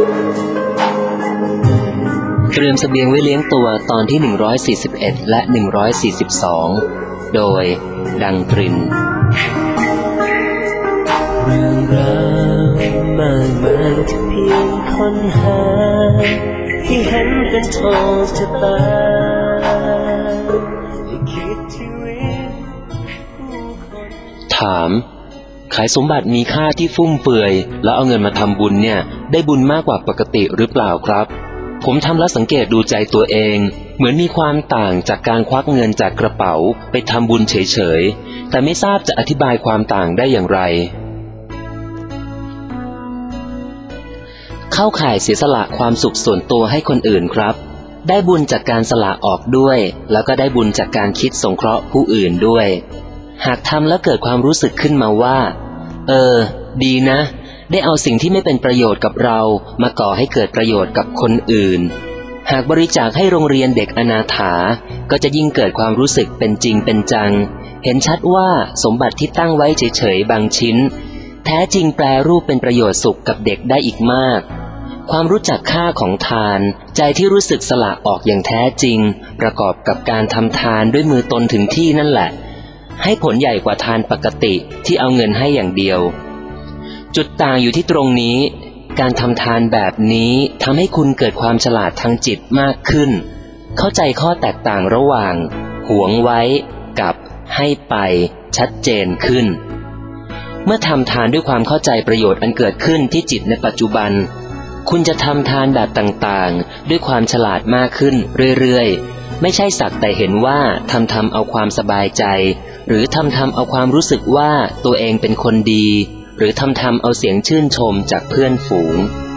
เตรียมเสบียงไว้เลี้ยงตัวตอนที่141และ142โดยดังตรินเรื่องราวมากมายที่เพียงค้นหาที่เห็นเป็นโชคชะตาที่คิดชีวิตผู้คนถามขายสมบัติมีค่าที่ฟุ่มเฟือยแล้วเอาเงินมาทำบุญเนี่ยได้บุญมากกว่าปกติหรือเปล่าครับผมทำแล้วสังเกตดูใจตัวเองเหมือนมีความต่างจากการควักเงินจากกระเป๋าไปทำบุญเฉยๆแต่ไม่ทราบจะอธิบายความต่างได้อย่างไรเข้าข่ายเสียสละความสุขส่วนตัวให้คนอื่นครับได้บุญจากการสละออกด้วยแล้วก็ได้บุญจากการคิดสงเคราะห์ผู้อื่นด้วยหากทำแล้วเกิดความรู้สึกขึ้นมาว่าดีนะได้เอาสิ่งที่ไม่เป็นประโยชน์กับเรามาก่อให้เกิดประโยชน์กับคนอื่นหากบริจาคให้โรงเรียนเด็กอนาถาก็จะยิ่งเกิดความรู้สึกเป็นจริงเป็นจังเห็นชัดว่าสมบัติที่ตั้งไว้เฉยๆบางชิ้นแท้จริงแปรรูปเป็นประโยชน์สุขกับเด็กได้อีกมากความรู้จักค่าของทานใจที่รู้สึกสละออกอย่างแท้จริงประกอบกับการทำทานด้วยมือตนถึงที่นั่นแหละให้ผลใหญ่กว่าทานปกติที่เอาเงินให้อย่างเดียวจุดต่างอยู่ที่ตรงนี้การทำทานแบบนี้ทำให้คุณเกิดความฉลาดทางจิตมากขึ้นเข้าใจข้อแตกต่างระหว่างหวงไว้กับให้ไปชัดเจนขึ้นเมื่อทำทานด้วยความเข้าใจประโยชน์อันเกิดขึ้นที่จิตในปัจจุบันคุณจะทำทานแบบต่างๆด้วยความฉลาดมากขึ้นเรื่อยๆไม่ใช่สักแต่เห็นว่าทำเอาความสบายใจหรือทำเอาความรู้สึกว่าตัวเองเป็นคนดีหรือทำเอาเสียงชื่นชมจากเพื่อนฝูง